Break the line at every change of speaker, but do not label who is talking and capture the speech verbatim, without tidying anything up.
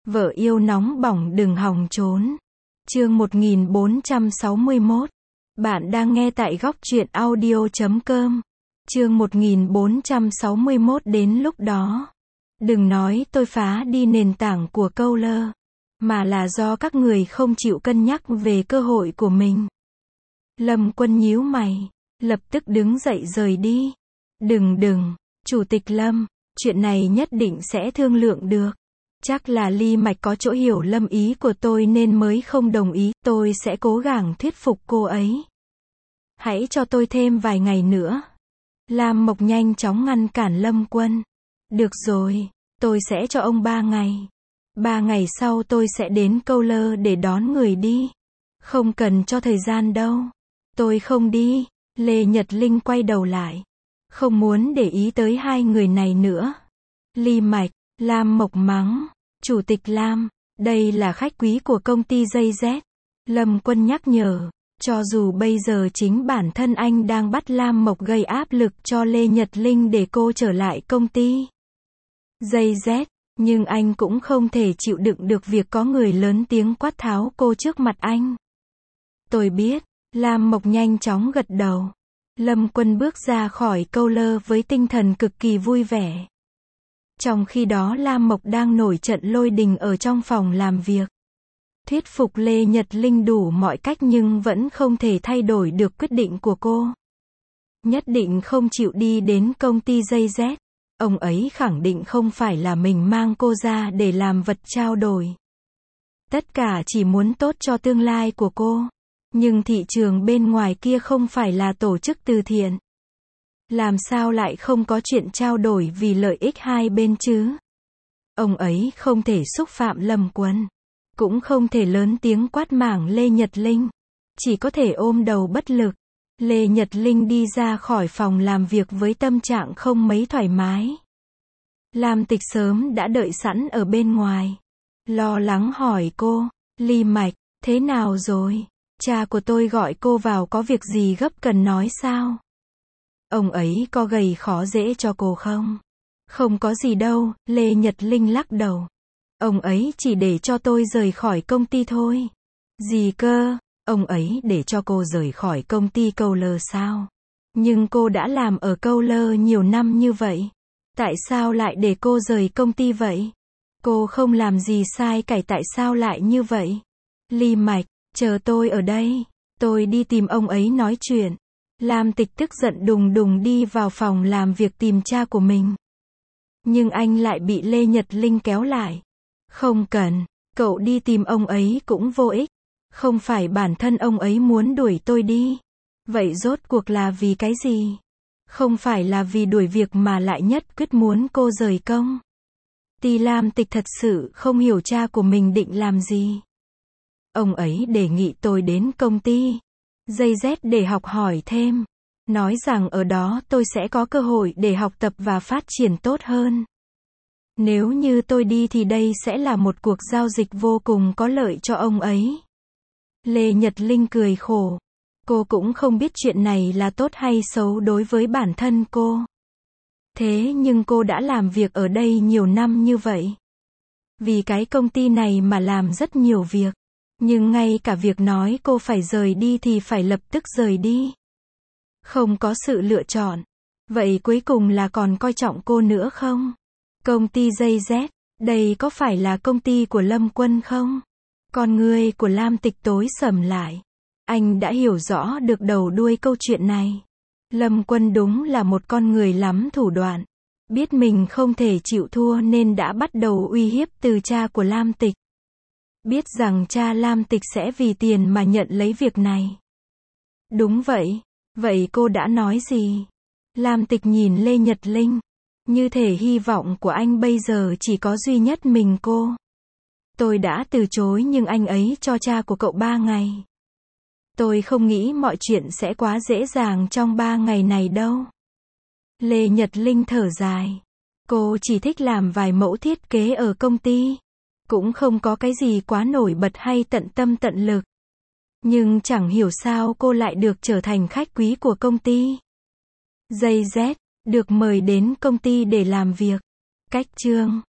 Vợ yêu nóng bỏng đừng hòng trốn. Chương một nghìn bốn trăm sáu mươi mốt. Bạn đang nghe tại góc truyện audio chấm com. Chương một nghìn bốn trăm sáu mươi mốt đến lúc đó. Đừng nói tôi phá đi nền tảng của câu lơ, mà là do các người không chịu cân nhắc về cơ hội của mình. Lâm Quân nhíu mày, lập tức đứng dậy rời đi. Đừng đừng, Chủ tịch Lâm, chuyện này nhất định sẽ thương lượng được. Chắc là Ly Mạch có chỗ hiểu lầm ý của tôi nên mới không đồng ý, tôi sẽ cố gắng thuyết phục cô ấy. Hãy cho tôi thêm vài ngày nữa. Lam Mộc nhanh chóng ngăn cản Lâm Quân. Được rồi, tôi sẽ cho ông ba ngày. Ba ngày sau tôi sẽ đến câu lơ để đón người đi. Không cần cho thời gian đâu. Tôi không đi. Lê Nhật Linh quay đầu lại. Không muốn để ý tới hai người này nữa. Ly Mạch, Lam Mộc mắng. Chủ tịch Lam, đây là khách quý của công ty giây dét. Lâm Quân nhắc nhở. Cho dù bây giờ chính bản thân anh đang bắt Lam Mộc gây áp lực cho Lê Nhật Linh để cô trở lại công ty giây dét, nhưng anh cũng không thể chịu đựng được việc có người lớn tiếng quát tháo cô trước mặt anh. Tôi biết. Lam Mộc nhanh chóng gật đầu. Lâm Quân bước ra khỏi câu lơ với tinh thần cực kỳ vui vẻ. Trong khi đó Lam Mộc đang nổi trận lôi đình ở trong phòng làm việc. Thuyết phục Lê Nhật Linh đủ mọi cách nhưng vẫn không thể thay đổi được quyết định của cô. Nhất định không chịu đi đến công ty giây dét. Ông ấy khẳng định không phải là mình mang cô ra để làm vật trao đổi. Tất cả chỉ muốn tốt cho tương lai của cô. Nhưng thị trường bên ngoài kia không phải là tổ chức từ thiện. Làm sao lại không có chuyện trao đổi vì lợi ích hai bên chứ? Ông ấy không thể xúc phạm Lâm Quân. Cũng không thể lớn tiếng quát mảng Lê Nhật Linh. Chỉ có thể ôm đầu bất lực. Lê Nhật Linh đi ra khỏi phòng làm việc với tâm trạng không mấy thoải mái. Lam Tịch sớm đã đợi sẵn ở bên ngoài. Lo lắng hỏi cô, Ly Mạch, thế nào rồi? Cha của tôi gọi cô vào có việc gì gấp cần nói sao? Ông ấy có gây khó dễ cho cô không? Không có gì đâu, Lê Nhật Linh lắc đầu. Ông ấy chỉ để cho tôi rời khỏi công ty thôi. Gì cơ? Ông ấy để cho cô rời khỏi công ty câu lơ sao? Nhưng cô đã làm ở câu lơ nhiều năm như vậy. Tại sao lại để cô rời công ty vậy? Cô không làm gì sai cả, tại sao lại như vậy? Ly Mạch, chờ tôi ở đây. Tôi đi tìm ông ấy nói chuyện. Lam Tịch tức giận đùng đùng đi vào phòng làm việc tìm cha của mình. Nhưng anh lại bị Lê Nhật Linh kéo lại. Không cần, cậu đi tìm ông ấy cũng vô ích. Không phải bản thân ông ấy muốn đuổi tôi đi. Vậy rốt cuộc là vì cái gì? Không phải là vì đuổi việc mà lại nhất quyết muốn cô rời công. Ty Lam Tịch thật sự không hiểu cha của mình định làm gì. Ông ấy đề nghị tôi đến công ty giây dét để học hỏi thêm. Nói rằng ở đó tôi sẽ có cơ hội để học tập và phát triển tốt hơn. Nếu như tôi đi thì đây sẽ là một cuộc giao dịch vô cùng có lợi cho ông ấy. Lê Nhật Linh cười khổ. Cô cũng không biết chuyện này là tốt hay xấu đối với bản thân cô. Thế nhưng cô đã làm việc ở đây nhiều năm như vậy. Vì cái công ty này mà làm rất nhiều việc. Nhưng ngay cả việc nói cô phải rời đi thì phải lập tức rời đi. Không có sự lựa chọn. Vậy cuối cùng là còn coi trọng cô nữa không? Công ty giây dét, đây có phải là công ty của Lâm Quân không? Con người của Lam Tịch tối sầm lại. Anh đã hiểu rõ được đầu đuôi câu chuyện này. Lâm Quân đúng là một con người lắm thủ đoạn. Biết mình không thể chịu thua nên đã bắt đầu uy hiếp từ cha của Lam Tịch. Biết rằng cha Lam Tịch sẽ vì tiền mà nhận lấy việc này. Đúng vậy. Vậy cô đã nói gì? Lam Tịch nhìn Lê Nhật Linh. Như thể hy vọng của anh bây giờ chỉ có duy nhất mình cô. Tôi đã từ chối nhưng anh ấy cho cha của cậu ba ngày. Tôi không nghĩ mọi chuyện sẽ quá dễ dàng trong ba ngày này đâu. Lê Nhật Linh thở dài. Cô chỉ thích làm vài mẫu thiết kế ở công ty. Cũng không có cái gì quá nổi bật hay tận tâm tận lực. Nhưng chẳng hiểu sao cô lại được trở thành khách quý của công ty giây dét, được mời đến công ty để làm việc. Cách chương